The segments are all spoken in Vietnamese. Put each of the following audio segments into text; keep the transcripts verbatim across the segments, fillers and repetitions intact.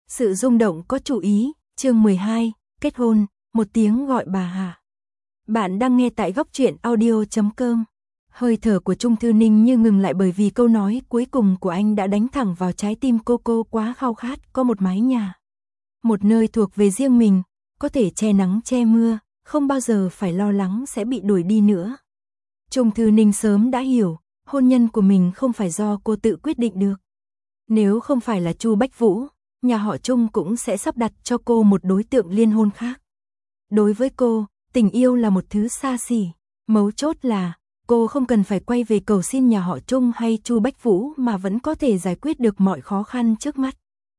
Sự rung động có chủ ý, chương mười hai, kết hôn, một tiếng gọi bà Hạ. Bạn đang nghe tại góc truyện audio chấm com. Hơi thở của Trung Thư Ninh như ngừng lại bởi vì câu nói cuối cùng của anh đã đánh thẳng vào trái tim cô. Cô quá khao khát có một mái nhà, một nơi thuộc về riêng mình, có thể che nắng che mưa, không bao giờ phải lo lắng sẽ bị đuổi đi nữa. Trung Thư Ninh sớm đã hiểu, hôn nhân của mình không phải do cô tự quyết định được. Nếu không phải là Chu Bách Vũ, nhà họ Trung cũng sẽ sắp đặt cho cô một đối tượng liên hôn khác. Đối với cô, tình yêu là một thứ xa xỉ, mấu chốt là cô không cần phải quay về cầu xin nhà họ Trung hay Chu Bách Vũ mà vẫn có thể giải quyết được mọi khó khăn trước mắt.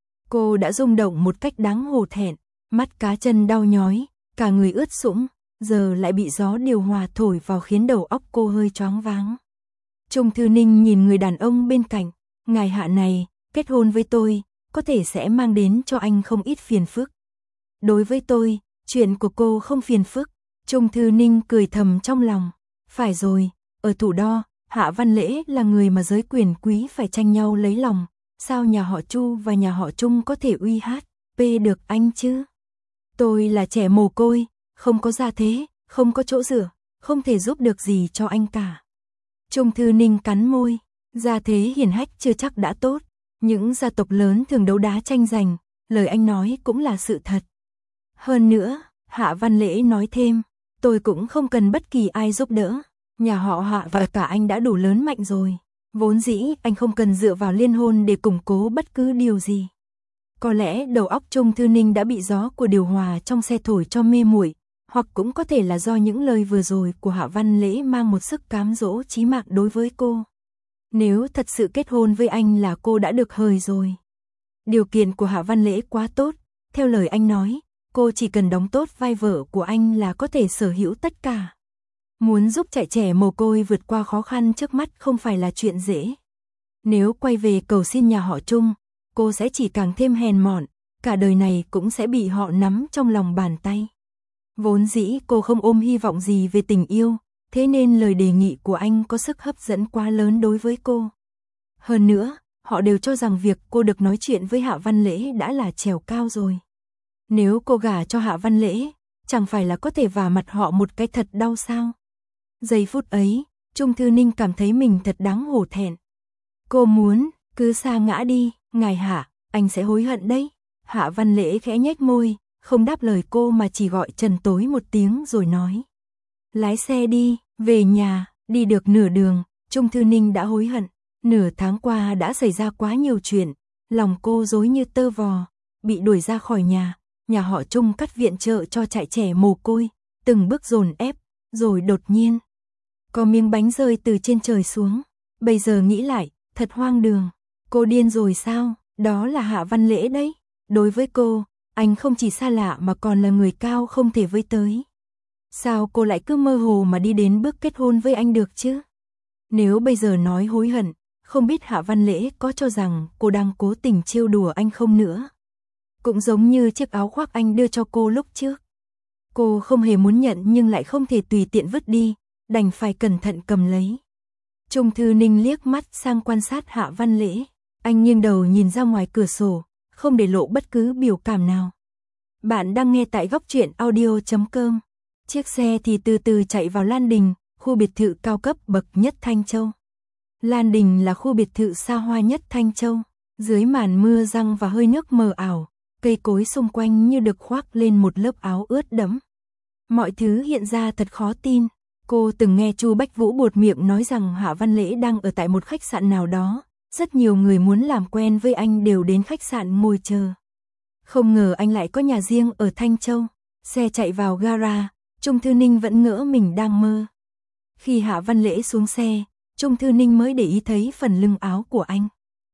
Cô đã rung động một cách đáng hổ thẹn, mắt cá chân đau nhói, cả người ướt sũng, giờ lại bị gió điều hòa thổi vào khiến đầu óc cô hơi choáng váng. Trung Thư Ninh nhìn người đàn ông bên cạnh, ngài Hạ này, kết hôn với tôi, có thể sẽ mang đến cho anh không ít phiền phức. Đối với tôi, chuyện của cô không phiền phức. Trung Thư Ninh cười thầm trong lòng. Phải rồi, ở Thủ Đo, Hạ Văn Lễ là người mà giới quyền quý phải tranh nhau lấy lòng. Sao nhà họ Chu và nhà họ Trung có thể uy hát, pê được anh chứ? Tôi là trẻ mồ côi, không có gia thế, không có chỗ dựa, không thể giúp được gì cho anh cả. Trung Thư Ninh cắn môi, gia thế hiển hách chưa chắc đã tốt. Những gia tộc lớn thường đấu đá tranh giành, lời anh nói cũng là sự thật. Hơn nữa, Hạ Văn Lễ nói thêm, tôi cũng không cần bất kỳ ai giúp đỡ. Nhà họ Hạ và cả anh đã đủ lớn mạnh rồi. Vốn dĩ anh không cần dựa vào liên hôn để củng cố bất cứ điều gì. Có lẽ đầu óc Trung Thư Ninh đã bị gió của điều hòa trong xe thổi cho mê muội, hoặc cũng có thể là do những lời vừa rồi của Hạ Văn Lễ mang một sức cám dỗ chí mạng đối với cô. Nếu thật sự kết hôn với anh là cô đã được hời rồi. Điều kiện của Hạ Văn Lễ quá tốt, theo lời anh nói, cô chỉ cần đóng tốt vai vợ của anh là có thể sở hữu tất cả. Muốn giúp chạy trẻ mồ côi vượt qua khó khăn trước mắt không phải là chuyện dễ. Nếu quay về cầu xin nhà họ Trung, cô sẽ chỉ càng thêm hèn mọn, cả đời này cũng sẽ bị họ nắm trong lòng bàn tay. Vốn dĩ cô không ôm hy vọng gì về tình yêu, thế nên lời đề nghị của anh có sức hấp dẫn quá lớn đối với cô. Hơn nữa, họ đều cho rằng việc cô được nói chuyện với Hạ Văn Lễ đã là trèo cao rồi. Nếu cô gả cho Hạ Văn Lễ, chẳng phải là có thể vả mặt họ một cái thật đau sao? Giây phút ấy, Trung Thư Ninh cảm thấy mình thật đáng hổ thẹn. Cô muốn, cứ sa ngã đi, ngài Hạ, anh sẽ hối hận đấy. Hạ Văn Lễ khẽ nhếch môi, không đáp lời cô mà chỉ gọi trần tối một tiếng rồi nói. Lái xe đi, về nhà, đi được nửa đường, Trung Thư Ninh đã hối hận. Nửa tháng qua đã xảy ra quá nhiều chuyện, lòng cô rối như tơ vò, bị đuổi ra khỏi nhà, nhà họ Trung cắt viện trợ cho trại trẻ mồ côi, từng bước dồn ép, rồi đột nhiên có miếng bánh rơi từ trên trời xuống. Bây giờ nghĩ lại, thật hoang đường. Cô điên rồi sao? Đó là Hạ Văn Lễ đấy. Đối với cô, anh không chỉ xa lạ mà còn là người cao không thể với tới. Sao cô lại cứ mơ hồ mà đi đến bước kết hôn với anh được chứ? Nếu bây giờ nói hối hận, không biết Hạ Văn Lễ có cho rằng cô đang cố tình trêu đùa anh không nữa. Cũng giống như chiếc áo khoác anh đưa cho cô lúc trước. Cô không hề muốn nhận nhưng lại không thể tùy tiện vứt đi, đành phải cẩn thận cầm lấy. Trung Thư Ninh liếc mắt sang quan sát Hạ Văn Lễ. Anh nghiêng đầu nhìn ra ngoài cửa sổ, không để lộ bất cứ biểu cảm nào. Bạn đang nghe tại góc truyện audio chấm com. Chiếc xe thì từ từ chạy vào Lan Đình, khu biệt thự cao cấp bậc nhất Thanh Châu. Lan Đình là khu biệt thự xa hoa nhất Thanh Châu. Dưới màn mưa giăng và hơi nước mờ ảo, cây cối xung quanh như được khoác lên một lớp áo ướt đẫm. Mọi thứ hiện ra thật khó tin. Cô từng nghe Chu Bách Vũ buột miệng nói rằng Hạ Văn Lễ đang ở tại một khách sạn nào đó. Rất nhiều người muốn làm quen với anh đều đến khách sạn ngồi chờ. Không ngờ anh lại có nhà riêng ở Thanh Châu. Xe chạy vào gara, Trung Thư Ninh vẫn ngỡ mình đang mơ. Khi Hạ Văn Lễ xuống xe, Trung Thư Ninh mới để ý thấy phần lưng áo của anh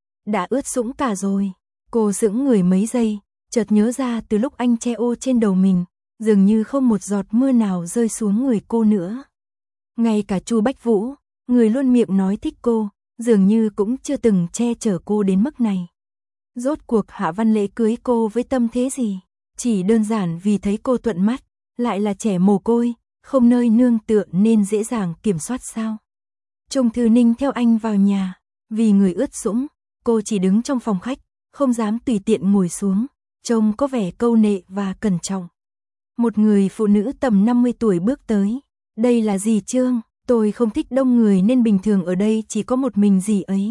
đã ướt sũng cả rồi. Cô sững người mấy giây, chợt nhớ ra từ lúc anh che ô trên đầu mình, dường như không một giọt mưa nào rơi xuống người cô nữa. Ngay cả Chu Bách Vũ, người luôn miệng nói thích cô, dường như cũng chưa từng che chở cô đến mức này. Rốt cuộc Hạ Văn Lễ cưới cô với tâm thế gì? Chỉ đơn giản vì thấy cô thuận mắt, lại là trẻ mồ côi, không nơi nương tựa nên dễ dàng kiểm soát sao? Trung Thư Ninh theo anh vào nhà, vì người ướt sũng, cô chỉ đứng trong phòng khách, không dám tùy tiện ngồi xuống, trông có vẻ câu nệ và cẩn trọng. Một người phụ nữ tầm năm mươi tuổi bước tới. Đây là dì Trương, tôi không thích đông người nên bình thường ở đây chỉ có một mình dì ấy.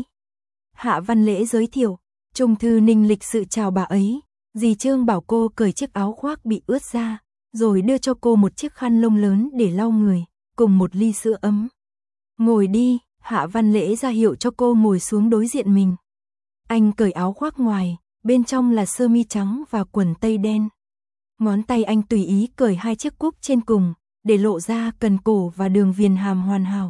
Hạ Văn Lễ giới thiệu, Trung Thư Ninh lịch sự chào bà ấy. Dì Trương bảo cô cởi chiếc áo khoác bị ướt ra, rồi đưa cho cô một chiếc khăn lông lớn để lau người, cùng một ly sữa ấm. Ngồi đi, Hạ Văn Lễ ra hiệu cho cô ngồi xuống đối diện mình. Anh cởi áo khoác ngoài, bên trong là sơ mi trắng và quần tây đen. Ngón tay anh tùy ý cởi hai chiếc cúc trên cùng, để lộ ra cần cổ và đường viền hàm hoàn hảo.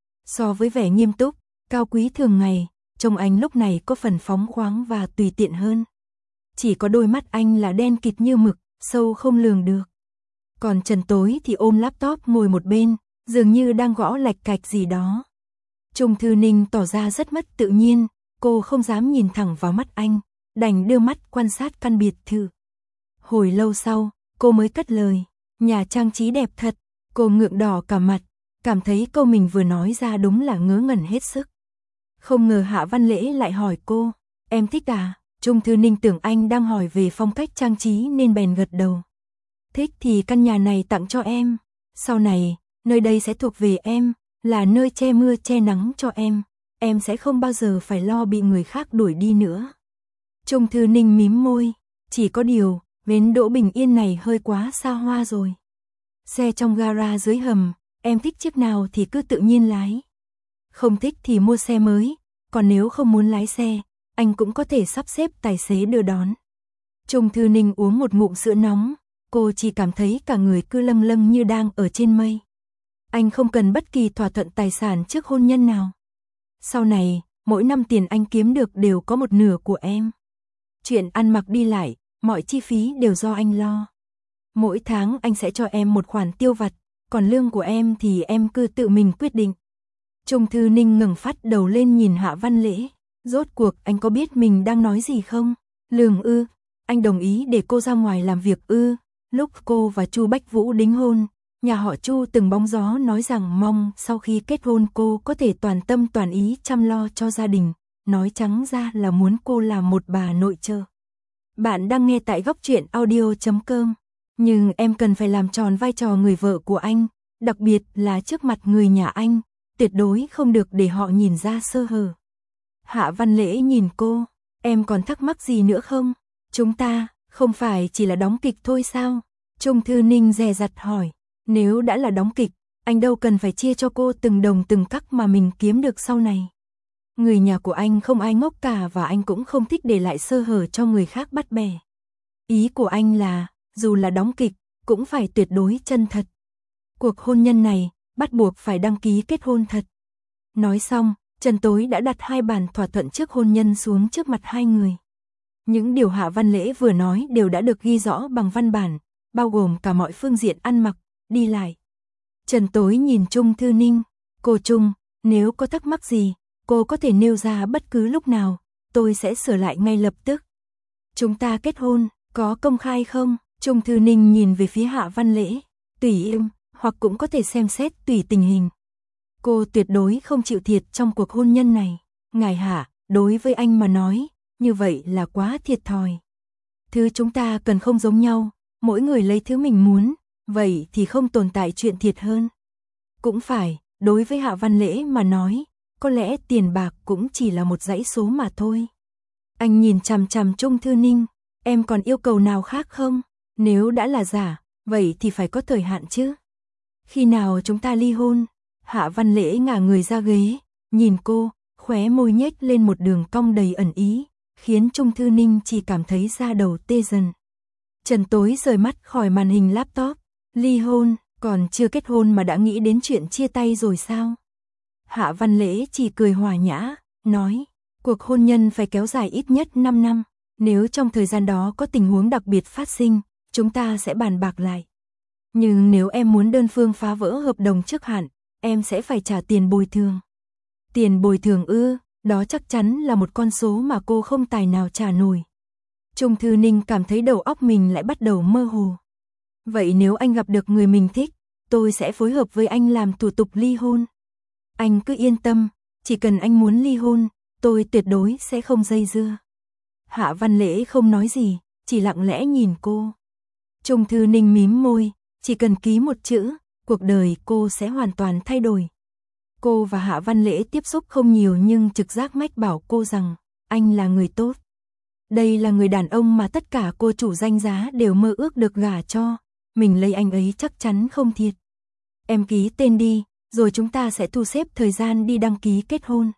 So với vẻ nghiêm túc, cao quý thường ngày, trông anh lúc này có phần phóng khoáng và tùy tiện hơn. Chỉ có đôi mắt anh là đen kịt như mực, sâu không lường được. Còn Trần Tối thì ôm laptop ngồi một bên, dường như đang gõ lạch cạch gì đó. Trung Thư Ninh tỏ ra rất mất tự nhiên, cô không dám nhìn thẳng vào mắt anh, đành đưa mắt quan sát căn biệt thự. Hồi lâu sau, cô mới cất lời, nhà trang trí đẹp thật. Cô ngượng đỏ cả mặt, cảm thấy câu mình vừa nói ra đúng là ngớ ngẩn hết sức. Không ngờ Hạ Văn Lễ lại hỏi cô, em thích à? Trung Thư Ninh tưởng anh đang hỏi về phong cách trang trí nên bèn gật đầu. Thích thì căn nhà này tặng cho em. Sau này, nơi đây sẽ thuộc về em, là nơi che mưa che nắng cho em. Em sẽ không bao giờ phải lo bị người khác đuổi đi nữa. Trung Thư Ninh mím môi, chỉ có điều, bến đỗ Bình Yên này hơi quá xa hoa rồi. Xe trong gara dưới hầm, em thích chiếc nào thì cứ tự nhiên lái. Không thích thì mua xe mới, còn nếu không muốn lái xe, anh cũng có thể sắp xếp tài xế đưa đón. Trung Thư Ninh uống một ngụm sữa nóng, cô chỉ cảm thấy cả người cứ lâng lâng như đang ở trên mây. Anh không cần bất kỳ thỏa thuận tài sản trước hôn nhân nào. Sau này, mỗi năm tiền anh kiếm được đều có một nửa của em. Chuyện ăn mặc đi lại, mọi chi phí đều do anh lo. Mỗi tháng anh sẽ cho em một khoản tiêu vặt, còn lương của em thì em cứ tự mình quyết định. Trung Thư Ninh ngẩng phát đầu lên nhìn Hạ Văn Lễ. Rốt cuộc anh có biết mình đang nói gì không? Lương ư? Anh đồng ý để cô ra ngoài làm việc ư? Lúc cô và Chu Bách Vũ đính hôn, nhà họ Chu từng bóng gió nói rằng mong sau khi kết hôn cô có thể toàn tâm toàn ý chăm lo cho gia đình. Nói trắng ra là muốn cô làm một bà nội trợ. Bạn đang nghe tại góc truyện audio chấm com. Nhưng em cần phải làm tròn vai trò người vợ của anh, đặc biệt là trước mặt người nhà anh, tuyệt đối không được để họ nhìn ra sơ hở. Hạ Văn Lễ nhìn cô, em còn thắc mắc gì nữa không? Chúng ta, không phải chỉ là đóng kịch thôi sao? Trung Thư Ninh dè dặt hỏi, nếu đã là đóng kịch, anh đâu cần phải chia cho cô từng đồng từng cắc mà mình kiếm được sau này. Người nhà của anh không ai ngốc cả và anh cũng không thích để lại sơ hở cho người khác bắt bẻ. Ý của anh là, dù là đóng kịch, cũng phải tuyệt đối chân thật. Cuộc hôn nhân này, bắt buộc phải đăng ký kết hôn thật. Nói xong, Trần Tối đã đặt hai bản thỏa thuận trước hôn nhân xuống trước mặt hai người. Những điều Hạ Văn Lễ vừa nói đều đã được ghi rõ bằng văn bản, bao gồm cả mọi phương diện ăn mặc, đi lại. Trần Tối nhìn Trung Thư Ninh, cô Trung, nếu có thắc mắc gì, cô có thể nêu ra bất cứ lúc nào, tôi sẽ sửa lại ngay lập tức. Chúng ta kết hôn, có công khai không? Trung Thư Ninh nhìn về phía Hạ Văn Lễ, tùy em, hoặc cũng có thể xem xét tùy tình hình. Cô tuyệt đối không chịu thiệt trong cuộc hôn nhân này. Ngài Hạ, đối với anh mà nói, như vậy là quá thiệt thòi. Thứ chúng ta cần không giống nhau, mỗi người lấy thứ mình muốn, vậy thì không tồn tại chuyện thiệt hơn. Cũng phải, đối với Hạ Văn Lễ mà nói, có lẽ tiền bạc cũng chỉ là một dãy số mà thôi. Anh nhìn chằm chằm Trung Thư Ninh, em còn yêu cầu nào khác không? Nếu đã là giả, vậy thì phải có thời hạn chứ. Khi nào chúng ta ly hôn? Hạ Văn Lễ ngả người ra ghế, nhìn cô, khóe môi nhếch lên một đường cong đầy ẩn ý, khiến Trung Thư Ninh chỉ cảm thấy da đầu tê dần. Trần Tối rời mắt khỏi màn hình laptop, ly hôn, còn chưa kết hôn mà đã nghĩ đến chuyện chia tay rồi sao? Hạ Văn Lễ chỉ cười hòa nhã, nói, cuộc hôn nhân phải kéo dài ít nhất năm năm, nếu trong thời gian đó có tình huống đặc biệt phát sinh, chúng ta sẽ bàn bạc lại. Nhưng nếu em muốn đơn phương phá vỡ hợp đồng trước hạn, em sẽ phải trả tiền bồi thường. Tiền bồi thường ư, đó chắc chắn là một con số mà cô không tài nào trả nổi. Trung Thư Ninh cảm thấy đầu óc mình lại bắt đầu mơ hồ. Vậy nếu anh gặp được người mình thích, tôi sẽ phối hợp với anh làm thủ tục ly hôn. Anh cứ yên tâm, chỉ cần anh muốn ly hôn, tôi tuyệt đối sẽ không dây dưa. Hạ Văn Lễ không nói gì, chỉ lặng lẽ nhìn cô. Trung Thư Ninh mím môi, chỉ cần ký một chữ, cuộc đời cô sẽ hoàn toàn thay đổi. Cô và Hạ Văn Lễ tiếp xúc không nhiều nhưng trực giác mách bảo cô rằng, anh là người tốt. Đây là người đàn ông mà tất cả cô chủ danh giá đều mơ ước được gả cho, mình lấy anh ấy chắc chắn không thiệt. Em ký tên đi, rồi chúng ta sẽ thu xếp thời gian đi đăng ký kết hôn.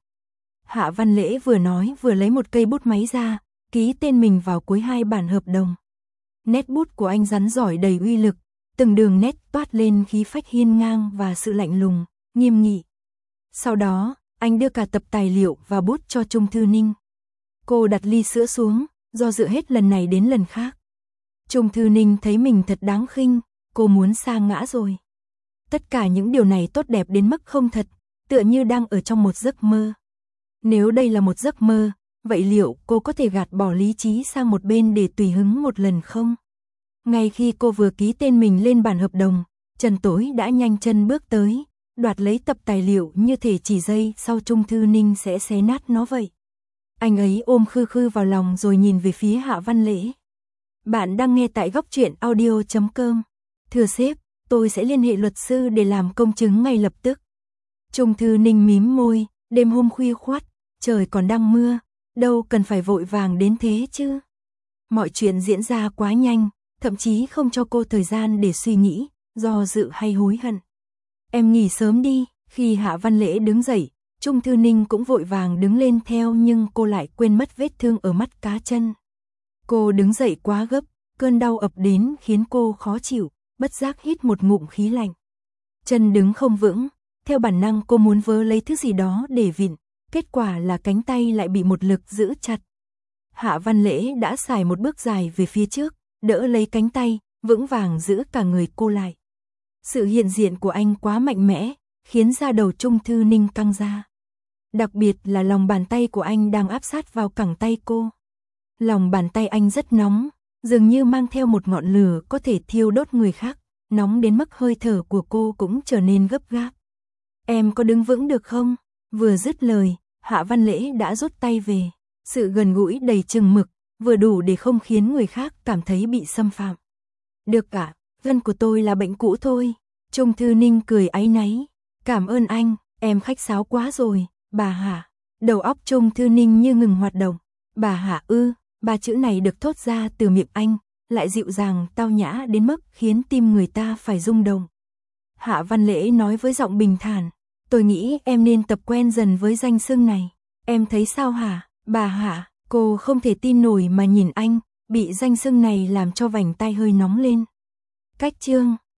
Hạ Văn Lễ vừa nói vừa lấy một cây bút máy ra, ký tên mình vào cuối hai bản hợp đồng. Nét bút của anh rắn giỏi đầy uy lực, từng đường nét toát lên khí phách hiên ngang và sự lạnh lùng, nghiêm nghị. Sau đó, anh đưa cả tập tài liệu và bút cho Trung Thư Ninh. Cô đặt ly sữa xuống, do dự hết lần này đến lần khác. Trung Thư Ninh thấy mình thật đáng khinh, cô muốn sa ngã rồi. Tất cả những điều này tốt đẹp đến mức không thật, tựa như đang ở trong một giấc mơ. Nếu đây là một giấc mơ, vậy liệu cô có thể gạt bỏ lý trí sang một bên để tùy hứng một lần không? Ngay khi cô vừa ký tên mình lên bản hợp đồng, Trần Tối đã nhanh chân bước tới, đoạt lấy tập tài liệu như thể chỉ giây sau Trung Thư Ninh sẽ xé nát nó vậy. Anh ấy ôm khư khư vào lòng rồi nhìn về phía Hạ Văn Lễ. Bạn đang nghe tại góc truyện audio chấm com. Thưa sếp, tôi sẽ liên hệ luật sư để làm công chứng ngay lập tức. Trung Thư Ninh mím môi, đêm hôm khuya khoắt, trời còn đang mưa, đâu cần phải vội vàng đến thế chứ. Mọi chuyện diễn ra quá nhanh, thậm chí không cho cô thời gian để suy nghĩ, do dự hay hối hận. Em nghỉ sớm đi. Khi Hạ Văn Lễ đứng dậy, Trung Thư Ninh cũng vội vàng đứng lên theo nhưng cô lại quên mất vết thương ở mắt cá chân. Cô đứng dậy quá gấp, cơn đau ập đến khiến cô khó chịu, bất giác hít một ngụm khí lạnh. Chân đứng không vững, theo bản năng cô muốn vớ lấy thứ gì đó để vịn, kết quả là cánh tay lại bị một lực giữ chặt. Hạ Văn Lễ đã xài một bước dài về phía trước, đỡ lấy cánh tay, vững vàng giữ cả người cô lại. Sự hiện diện của anh quá mạnh mẽ, khiến da đầu Trung Thư Ninh căng ra. Đặc biệt là lòng bàn tay của anh đang áp sát vào cẳng tay cô. Lòng bàn tay anh rất nóng, dường như mang theo một ngọn lửa có thể thiêu đốt người khác, nóng đến mức hơi thở của cô cũng trở nên gấp gáp. Em có đứng vững được không? Vừa dứt lời, Hạ Văn Lễ đã rút tay về. Sự gần gũi đầy chừng mực, vừa đủ để không khiến người khác cảm thấy bị xâm phạm. Được cả, gân của tôi là bệnh cũ thôi. Trung Thư Ninh cười áy náy. Cảm ơn anh, em khách sáo quá rồi, bà Hạ. Đầu óc Trung Thư Ninh như ngừng hoạt động. Bà Hạ ư, ba chữ này được thốt ra từ miệng anh, lại dịu dàng, tao nhã đến mức khiến tim người ta phải rung động. Hạ Văn Lễ nói với giọng bình thản, tôi nghĩ em nên tập quen dần với danh xưng này. Em thấy sao hả, bà Hạ? Cô không thể tin nổi mà nhìn anh, bị danh xưng này làm cho vành tai hơi nóng lên. Cách chương